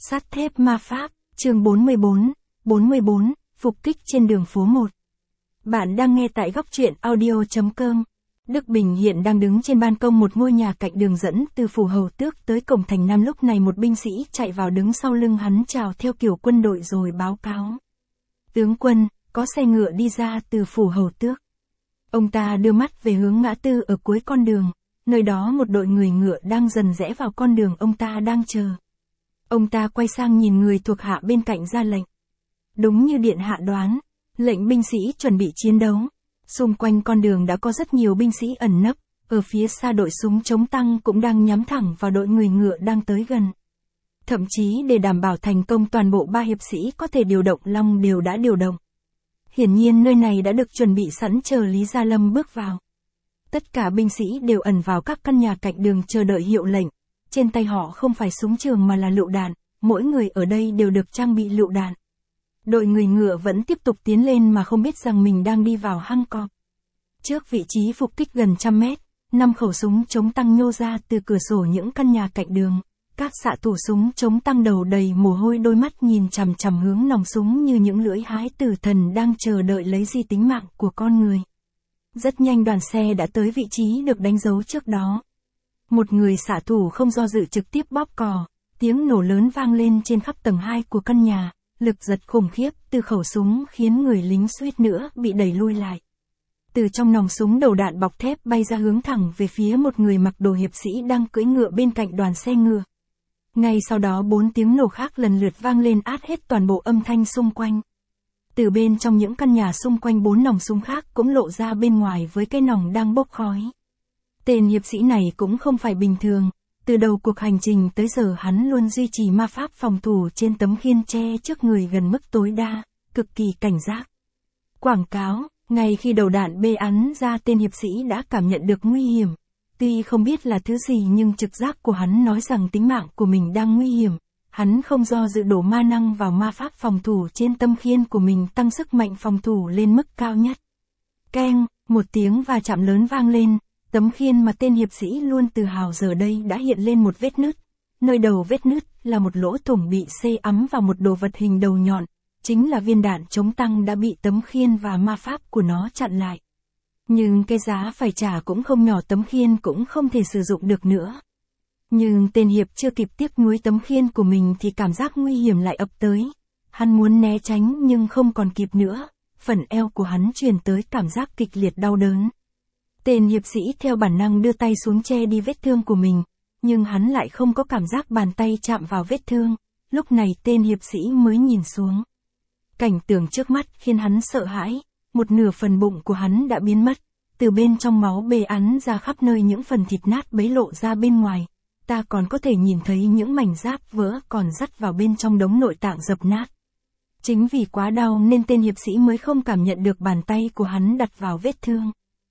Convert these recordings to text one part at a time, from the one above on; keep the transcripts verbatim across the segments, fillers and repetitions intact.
Sắt thép ma pháp, chương bốn mươi bốn, bốn mươi bốn, phục kích trên đường phố một. Bạn đang nghe tại góc truyện audio chấm com. Đức Bình hiện đang đứng trên ban công một ngôi nhà cạnh đường dẫn từ phủ Hầu Tước tới cổng thành Nam. Lúc này một binh sĩ chạy vào đứng sau lưng hắn chào theo kiểu quân đội rồi báo cáo. Tướng quân, có xe ngựa đi ra từ phủ Hầu Tước. Ông ta đưa mắt về hướng ngã tư ở cuối con đường, nơi đó một đội người ngựa đang dần rẽ vào con đường ông ta đang chờ. Ông ta quay sang nhìn người thuộc hạ bên cạnh ra lệnh. Đúng như điện hạ đoán, lệnh binh sĩ chuẩn bị chiến đấu. Xung quanh con đường đã có rất nhiều binh sĩ ẩn nấp, ở phía xa đội súng chống tăng cũng đang nhắm thẳng vào đội người ngựa đang tới gần. Thậm chí để đảm bảo thành công toàn bộ ba hiệp sĩ có thể điều động long đều đã điều động. Hiển nhiên nơi này đã được chuẩn bị sẵn chờ Lý Gia Lâm bước vào. Tất cả binh sĩ đều ẩn vào các căn nhà cạnh đường chờ đợi hiệu lệnh. Trên tay họ không phải súng trường mà là lựu đạn, mỗi người ở đây đều được trang bị lựu đạn. Đội người ngựa vẫn tiếp tục tiến lên mà không biết rằng mình đang đi vào hang cọp. Trước vị trí phục kích gần trăm mét, năm khẩu súng chống tăng nhô ra từ cửa sổ những căn nhà cạnh đường. Các xạ thủ súng chống tăng đầu đầy mồ hôi, đôi mắt nhìn chằm chằm hướng nòng súng như những lưỡi hái tử thần đang chờ đợi lấy di tính mạng của con người. Rất nhanh đoàn xe đã tới vị trí được đánh dấu trước đó. Một người xạ thủ không do dự trực tiếp bóp cò, tiếng nổ lớn vang lên trên khắp tầng hai của căn nhà, lực giật khủng khiếp từ khẩu súng khiến người lính suýt nữa bị đẩy lui lại. Từ trong nòng súng đầu đạn bọc thép bay ra hướng thẳng về phía một người mặc đồ hiệp sĩ đang cưỡi ngựa bên cạnh đoàn xe ngựa. Ngay sau đó bốn tiếng nổ khác lần lượt vang lên át hết toàn bộ âm thanh xung quanh. Từ bên trong những căn nhà xung quanh bốn nòng súng khác cũng lộ ra bên ngoài với cái nòng đang bốc khói. Tên hiệp sĩ này cũng không phải bình thường, từ đầu cuộc hành trình tới giờ hắn luôn duy trì ma pháp phòng thủ trên tấm khiên che trước người gần mức tối đa, cực kỳ cảnh giác. Quảng cáo, ngay khi đầu đạn bê ắn ra tên hiệp sĩ đã cảm nhận được nguy hiểm. Tuy không biết là thứ gì nhưng trực giác của hắn nói rằng tính mạng của mình đang nguy hiểm. Hắn không do dự đổ ma năng vào ma pháp phòng thủ trên tâm khiên của mình, tăng sức mạnh phòng thủ lên mức cao nhất. Keng, một tiếng va chạm lớn vang lên. Tấm khiên mà tên hiệp sĩ luôn tự hào giờ đây đã hiện lên một vết nứt. Nơi đầu vết nứt là một lỗ thủng bị xây ắm vào một đồ vật hình đầu nhọn. Chính là viên đạn chống tăng đã bị tấm khiên và ma pháp của nó chặn lại. Nhưng cái giá phải trả cũng không nhỏ, tấm khiên cũng không thể sử dụng được nữa. Nhưng tên hiệp chưa kịp tiếc nuối tấm khiên của mình thì cảm giác nguy hiểm lại ập tới. Hắn muốn né tránh nhưng không còn kịp nữa. Phần eo của hắn truyền tới cảm giác kịch liệt đau đớn. Tên hiệp sĩ theo bản năng đưa tay xuống che đi vết thương của mình, nhưng hắn lại không có cảm giác bàn tay chạm vào vết thương. Lúc này tên hiệp sĩ mới nhìn xuống. Cảnh tượng trước mắt khiến hắn sợ hãi, một nửa phần bụng của hắn đã biến mất, từ bên trong máu bê ắn ra khắp nơi, những phần thịt nát bấy lộ ra bên ngoài. Ta còn có thể nhìn thấy những mảnh giáp vỡ còn dắt vào bên trong đống nội tạng dập nát. Chính vì quá đau nên tên hiệp sĩ mới không cảm nhận được bàn tay của hắn đặt vào vết thương.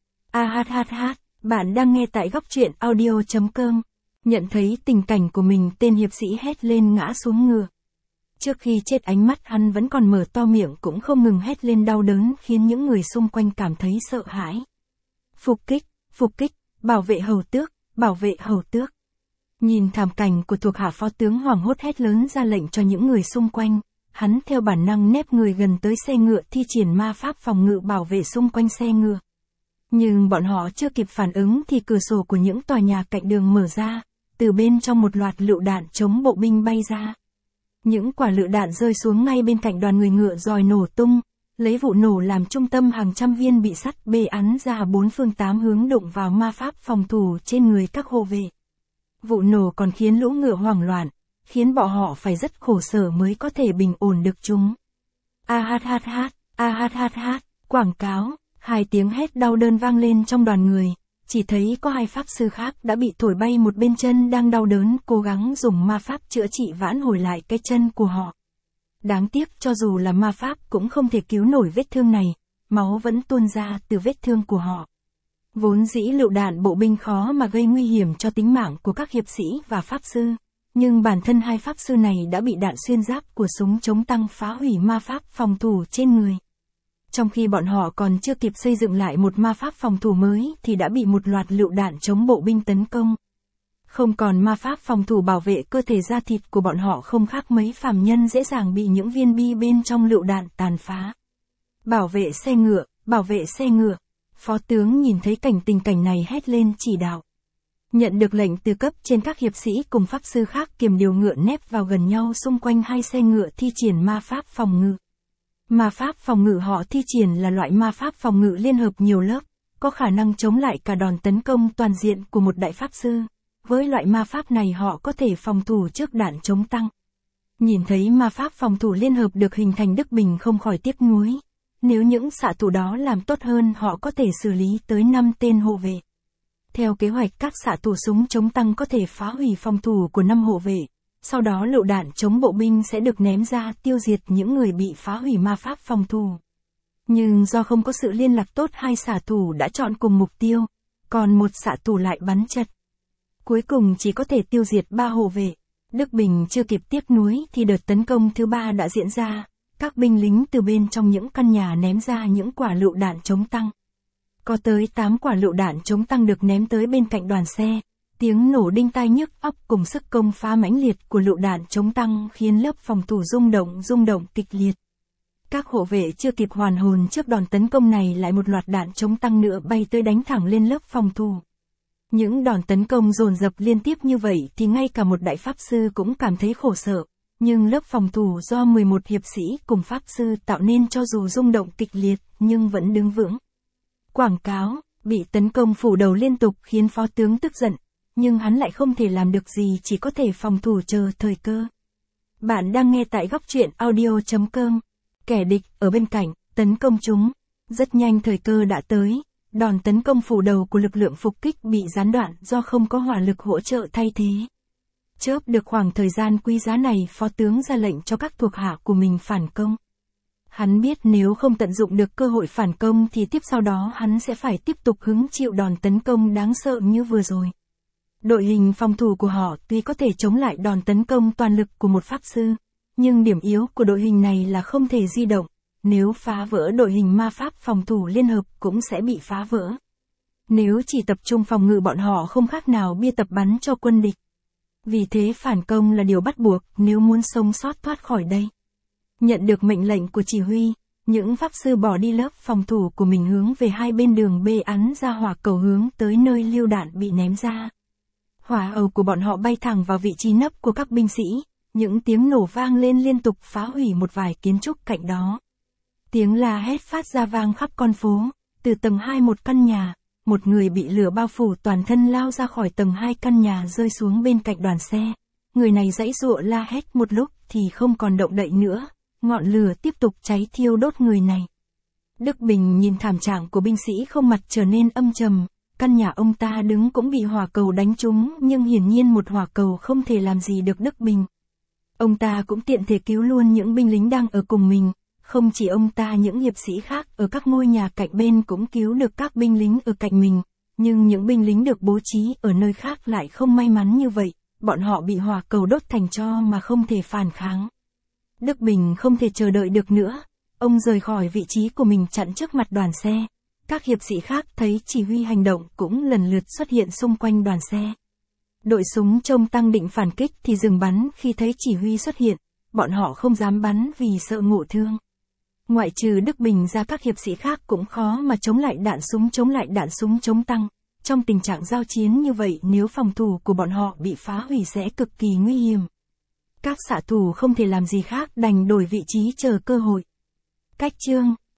A hát hát hát, bạn đang nghe tại góc truyện audio chấm com. Nhận thấy tình cảnh của mình, tên hiệp sĩ hét lên ngã xuống ngựa. Trước khi chết ánh mắt hắn vẫn còn mở to, miệng cũng không ngừng hét lên đau đớn khiến những người xung quanh cảm thấy sợ hãi. Phục kích, phục kích, bảo vệ Hầu Tước, bảo vệ Hầu Tước. Nhìn thảm cảnh của thuộc hạ, phó tướng hoảng hốt hét lớn ra lệnh cho những người xung quanh. Hắn theo bản năng nép người gần tới xe ngựa, thi triển ma pháp phòng ngự bảo vệ xung quanh xe ngựa. Nhưng bọn họ chưa kịp phản ứng thì cửa sổ của những tòa nhà cạnh đường mở ra, từ bên trong một loạt lựu đạn chống bộ binh bay ra. Những quả lựu đạn rơi xuống ngay bên cạnh đoàn người ngựa rồi nổ tung, lấy vụ nổ làm trung tâm, hàng trăm viên bị sắt bê ắn ra bốn phương tám hướng đụng vào ma pháp phòng thủ trên người các hộ vệ. Vụ nổ còn khiến lũ ngựa hoảng loạn, khiến bọn họ phải rất khổ sở mới có thể bình ổn được chúng. A hát hát hát, a hát hát hát, quảng cáo. Hai tiếng hét đau đớn vang lên trong đoàn người, chỉ thấy có hai pháp sư khác đã bị thổi bay một bên chân đang đau đớn, cố gắng dùng ma pháp chữa trị vãn hồi lại cái chân của họ. Đáng tiếc cho dù là ma pháp cũng không thể cứu nổi vết thương này, máu vẫn tuôn ra từ vết thương của họ. Vốn dĩ lựu đạn bộ binh khó mà gây nguy hiểm cho tính mạng của các hiệp sĩ và pháp sư, nhưng bản thân hai pháp sư này đã bị đạn xuyên giáp của súng chống tăng phá hủy ma pháp phòng thủ trên người. Trong khi bọn họ còn chưa kịp xây dựng lại một ma pháp phòng thủ mới thì đã bị một loạt lựu đạn chống bộ binh tấn công. Không còn ma pháp phòng thủ bảo vệ cơ thể da thịt của bọn họ không khác mấy phàm nhân dễ dàng bị những viên bi bên trong lựu đạn tàn phá. Bảo vệ xe ngựa, bảo vệ xe ngựa. Phó tướng nhìn thấy cảnh tình cảnh này hét lên chỉ đạo. Nhận được lệnh từ cấp trên, các hiệp sĩ cùng pháp sư khác kiềm điều ngựa nép vào gần nhau xung quanh hai xe ngựa thi triển ma pháp phòng ngự. Ma pháp phòng ngự họ thi triển là loại ma pháp phòng ngự liên hợp nhiều lớp, có khả năng chống lại cả đòn tấn công toàn diện của một đại pháp sư. Với loại ma pháp này họ có thể phòng thủ trước đạn chống tăng. Nhìn thấy ma pháp phòng thủ liên hợp được hình thành, Đức Bình không khỏi tiếc nuối. Nếu những xạ thủ đó làm tốt hơn, họ có thể xử lý tới năm tên hộ vệ. Theo kế hoạch, các xạ thủ súng chống tăng có thể phá hủy phòng thủ của năm hộ vệ. Sau đó lựu đạn chống bộ binh sẽ được ném ra tiêu diệt những người bị phá hủy ma pháp phòng thủ. Nhưng do không có sự liên lạc tốt, hai xạ thủ đã chọn cùng mục tiêu, còn một xạ thủ lại bắn chật. Cuối cùng chỉ có thể tiêu diệt ba hộ vệ. Đức Bình chưa kịp tiếc nuối thì đợt tấn công thứ ba đã diễn ra. Các binh lính từ bên trong những căn nhà ném ra những quả lựu đạn chống tăng. Có tới tám quả lựu đạn chống tăng được ném tới bên cạnh đoàn xe. Tiếng nổ đinh tai nhức óc cùng sức công phá mãnh liệt của lựu đạn chống tăng khiến lớp phòng thủ rung động rung động kịch liệt. Các hộ vệ chưa kịp hoàn hồn trước đòn tấn công này, lại một loạt đạn chống tăng nữa bay tới đánh thẳng lên lớp phòng thủ. Những đòn tấn công dồn dập liên tiếp như vậy thì ngay cả một đại pháp sư cũng cảm thấy khổ sở, nhưng lớp phòng thủ do mười một hiệp sĩ cùng pháp sư tạo nên cho dù rung động kịch liệt nhưng vẫn đứng vững. Quảng cáo, bị tấn công phủ đầu liên tục khiến phó tướng tức giận, nhưng hắn lại không thể làm được gì, chỉ có thể phòng thủ chờ thời cơ. Bạn đang nghe tại góc truyện audio chấm com. Kẻ địch ở bên cạnh, tấn công chúng. Rất nhanh thời cơ đã tới. Đòn tấn công phủ đầu của lực lượng phục kích bị gián đoạn do không có hỏa lực hỗ trợ thay thế. Chớp được khoảng thời gian quý giá này, phó tướng ra lệnh cho các thuộc hạ của mình phản công. Hắn biết nếu không tận dụng được cơ hội phản công thì tiếp sau đó hắn sẽ phải tiếp tục hứng chịu đòn tấn công đáng sợ như vừa rồi. Đội hình phòng thủ của họ tuy có thể chống lại đòn tấn công toàn lực của một pháp sư, nhưng điểm yếu của đội hình này là không thể di động. Nếu phá vỡ đội hình, ma pháp phòng thủ liên hợp cũng sẽ bị phá vỡ. Nếu chỉ tập trung phòng ngự, bọn họ không khác nào bia tập bắn cho quân địch. Vì thế phản công là điều bắt buộc nếu muốn sống sót thoát khỏi đây. Nhận được mệnh lệnh của chỉ huy, những pháp sư bỏ đi lớp phòng thủ của mình hướng về hai bên đường bê ắn ra hỏa cầu hướng tới nơi lựu đạn bị ném ra. Hỏa ầu của bọn họ bay thẳng vào vị trí nấp của các binh sĩ, những tiếng nổ vang lên liên tục phá hủy một vài kiến trúc cạnh đó. Tiếng la hét phát ra vang khắp con phố, từ tầng hai một căn nhà, một người bị lửa bao phủ toàn thân lao ra khỏi tầng hai căn nhà rơi xuống bên cạnh đoàn xe. Người này giãy giụa la hét một lúc thì không còn động đậy nữa, ngọn lửa tiếp tục cháy thiêu đốt người này. Đức Bình nhìn thảm trạng của binh sĩ không, mặt trở nên âm trầm. Căn nhà ông ta đứng cũng bị hỏa cầu đánh trúng, nhưng hiển nhiên một hỏa cầu không thể làm gì được Đức Bình. Ông ta cũng tiện thể cứu luôn những binh lính đang ở cùng mình. Không chỉ ông ta, những hiệp sĩ khác ở các ngôi nhà cạnh bên cũng cứu được các binh lính ở cạnh mình. Nhưng những binh lính được bố trí ở nơi khác lại không may mắn như vậy. Bọn họ bị hỏa cầu đốt thành tro mà không thể phản kháng. Đức Bình không thể chờ đợi được nữa. Ông rời khỏi vị trí của mình chặn trước mặt đoàn xe. Các hiệp sĩ khác thấy chỉ huy hành động cũng lần lượt xuất hiện xung quanh đoàn xe. Đội súng trông tăng định phản kích thì dừng bắn khi thấy chỉ huy xuất hiện. Bọn họ không dám bắn vì sợ ngộ thương. Ngoại trừ Đức Bình ra, các hiệp sĩ khác cũng khó mà chống lại đạn súng chống lại đạn súng chống tăng. Trong tình trạng giao chiến như vậy, nếu phòng thủ của bọn họ bị phá hủy sẽ cực kỳ nguy hiểm. Các xạ thủ không thể làm gì khác đành đổi vị trí chờ cơ hội. Cách chương